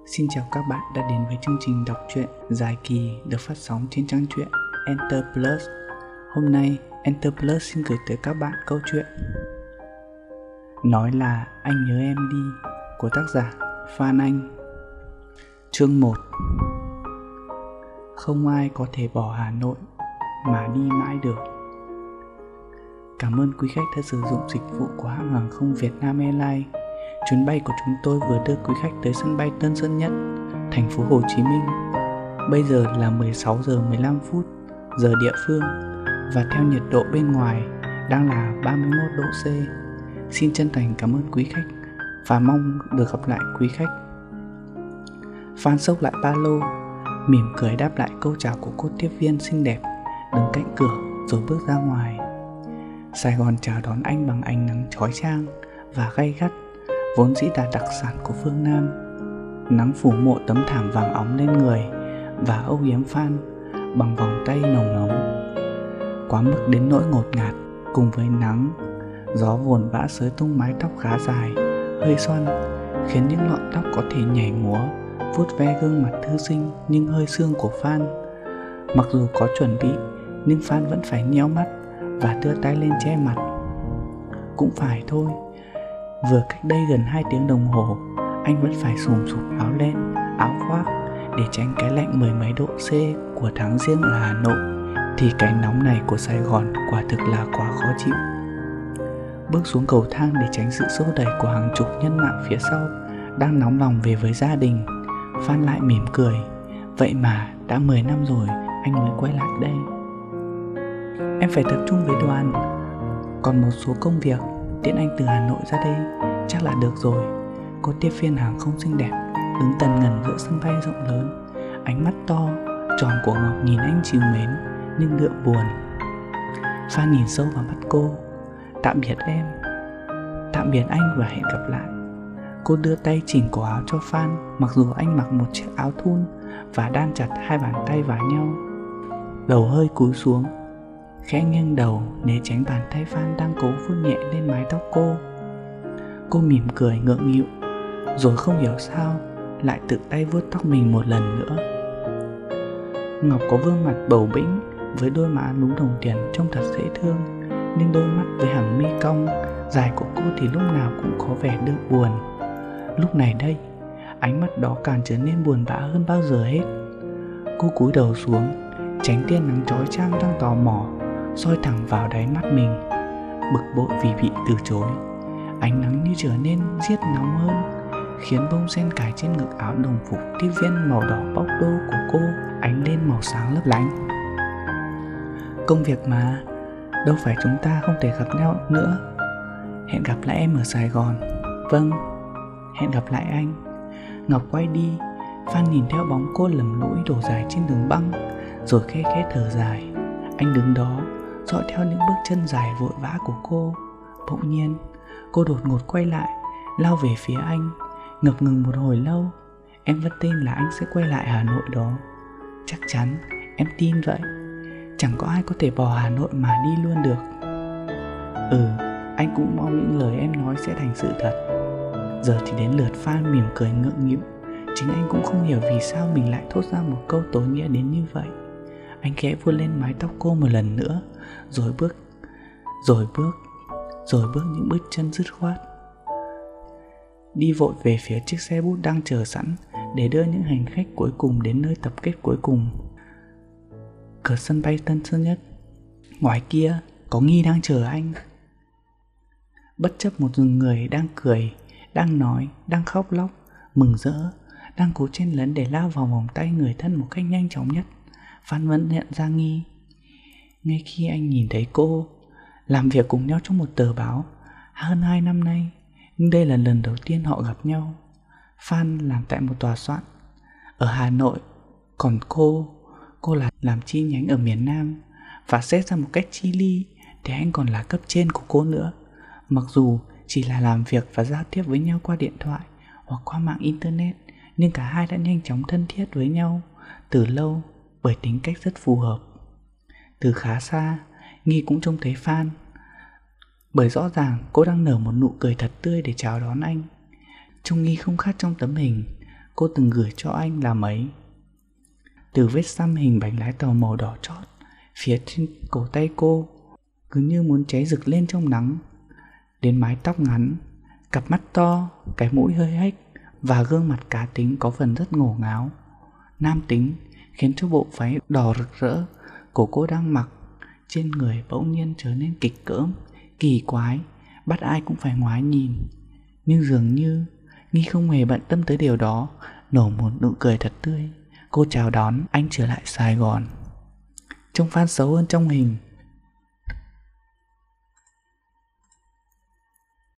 Xin chào các bạn đã đến với chương trình đọc truyện dài kỳ được phát sóng trên trang truyện Enter Plus. Hôm nay Enter Plus xin gửi tới các bạn câu chuyện Nói là anh nhớ em đi của tác giả Phan Anh. Chương 1. Không ai có thể bỏ Hà Nội mà đi mãi được. Cảm ơn quý khách đã sử dụng dịch vụ của hãng hàng không Vietnam Airlines. Chuyến bay của chúng tôi vừa đưa quý khách tới sân bay Tân Sơn Nhất, thành phố Hồ Chí Minh. Bây giờ là 16 giờ 15 phút giờ địa phương và theo nhiệt độ bên ngoài đang là 31 độ C. Xin chân thành cảm ơn quý khách và mong được gặp lại quý khách. Phan xốc lại ba lô, mỉm cười đáp lại câu chào của cô tiếp viên xinh đẹp đứng cạnh cửa rồi bước ra ngoài. Sài Gòn chào đón anh bằng ánh nắng chói chang và gay gắt, vốn dĩ là đặc sản của phương Nam. Nắng phủ mộ tấm thảm vàng óng lên người và âu yếm Phan bằng vòng tay nồng nóng, quá mức đến nỗi ngột ngạt. Cùng với nắng, gió vồn vã xới tung mái tóc khá dài, hơi xoăn, khiến những lọn tóc có thể nhảy múa, vuốt ve gương mặt thư sinh nhưng hơi sương của Phan. Mặc dù có chuẩn bị, nhưng Phan vẫn phải nheo mắt và đưa tay lên che mặt. Cũng phải thôi, vừa cách đây gần 2 tiếng đồng hồ, anh vẫn phải xùm xụp áo len, áo khoác để tránh cái lạnh mười mấy độ C của tháng Giêng ở Hà Nội, thì cái nóng này của Sài Gòn quả thực là quá khó chịu. Bước xuống cầu thang để tránh sự xô đẩy của hàng chục nhân mạng phía sau đang nóng lòng về với gia đình, Phan lại mỉm cười. Vậy mà đã 10 năm rồi anh mới quay lại đây. Em phải tập trung với đoàn, còn một số công việc tiễn anh từ Hà Nội ra đây chắc là được rồi. Cô tiếp viên hàng không xinh đẹp đứng tần ngần giữa sân bay rộng lớn, ánh mắt to, tròn của ngọc nhìn anh trìu mến nhưng đượm buồn. Phan nhìn sâu vào mắt cô. Tạm biệt em. Tạm biệt anh và hẹn gặp lại. Cô đưa tay chỉnh cổ áo cho Phan, mặc dù anh mặc một chiếc áo thun và đan chặt hai bàn tay vào nhau. Đầu hơi cúi xuống, khẽ nghiêng đầu né tránh bàn tay Phan đang cố vuốt nhẹ lên mái tóc cô. Cô mỉm cười ngượng nghịu, rồi không hiểu sao lại tự tay vuốt tóc mình một lần nữa. Ngọc có gương mặt bầu bĩnh với đôi má lúm đồng tiền trông thật dễ thương, nhưng đôi mắt với hàng mi cong dài của cô thì lúc nào cũng có vẻ đượm buồn. Lúc này đây, ánh mắt đó càng trở nên buồn bã hơn bao giờ hết. Cô cúi đầu xuống, tránh tia nắng chói chang đang tò mò soi thẳng vào đáy mắt mình. Bực bội vì bị từ chối, ánh nắng như trở nên giết nóng hơn, khiến bông sen cài trên ngực áo đồng phục tiếp viên màu đỏ bóc đô của cô ánh lên màu sáng lấp lánh. Công việc mà, đâu phải chúng ta không thể gặp nhau nữa. Hẹn gặp lại em ở Sài Gòn. Vâng, hẹn gặp lại anh. Ngọc quay đi. Phan nhìn theo bóng cô lầm lũi đổ dài trên đường băng, rồi khe khẽ thở dài. Anh đứng đó dõi theo những bước chân dài vội vã của cô. Bỗng nhiên cô đột ngột quay lại, lao về phía anh. Ngập ngừng một hồi lâu. Em vẫn tin là anh sẽ quay lại Hà Nội đó. Chắc chắn, em tin vậy. Chẳng có ai có thể bỏ Hà Nội mà đi luôn được. Anh cũng mong những lời em nói sẽ thành sự thật. Giờ thì đến lượt Phan mỉm cười ngượng nghịu. Chính anh cũng không hiểu vì sao mình lại thốt ra một câu tối nghĩa đến như vậy. Anh khẽ vuốt lên mái tóc cô một lần nữa, rồi bước những bước chân dứt khoát, đi vội về phía chiếc xe bút đang chờ sẵn để đưa những hành khách cuối cùng đến nơi tập kết cuối cùng. Cửa sân bay Tân Sơn Nhất. Ngoài kia có Nghi đang chờ anh. Bất chấp một rừng người đang cười, đang nói, đang khóc lóc, mừng rỡ, đang cố chen lấn để lao vào vòng tay người thân một cách nhanh chóng nhất, Phan vẫn nhận ra Nghi. Ngay khi anh nhìn thấy cô làm việc cùng nhau trong một tờ báo hơn 2 năm nay, nhưng đây là lần đầu tiên họ gặp nhau. Phan làm tại một tòa soạn ở Hà Nội, còn cô là làm chi nhánh ở miền Nam. Và xét ra một cách chi ly thì anh còn là cấp trên của cô nữa. Mặc dù chỉ là làm việc và giao tiếp với nhau qua điện thoại hoặc qua mạng internet, nhưng cả hai đã nhanh chóng thân thiết với nhau từ lâu bởi tính cách rất phù hợp. Từ khá xa, Nghi cũng trông thấy Phan, bởi rõ ràng cô đang nở một nụ cười thật tươi để chào đón anh. Trông Nghi không khác trong tấm hình. cô từng gửi cho anh là mấy. Từ vết xăm hình bánh lái tàu màu đỏ chót phía trên cổ tay cô cứ như muốn cháy rực lên trong nắng, đến mái tóc ngắn, cặp mắt to, cái mũi hơi hếch và gương mặt cá tính có phần rất ngổ ngáo, nam tính, khiến cho bộ váy đỏ rực rỡ của cô đang mặc trên người bỗng nhiên trở nên kịch cỡm, kỳ quái, bắt ai cũng phải ngoái nhìn. Nhưng dường như Nghi không hề bận tâm tới điều đó, nở một nụ cười thật tươi. Cô chào đón anh trở lại Sài Gòn. Trông Phan xấu hơn trong hình,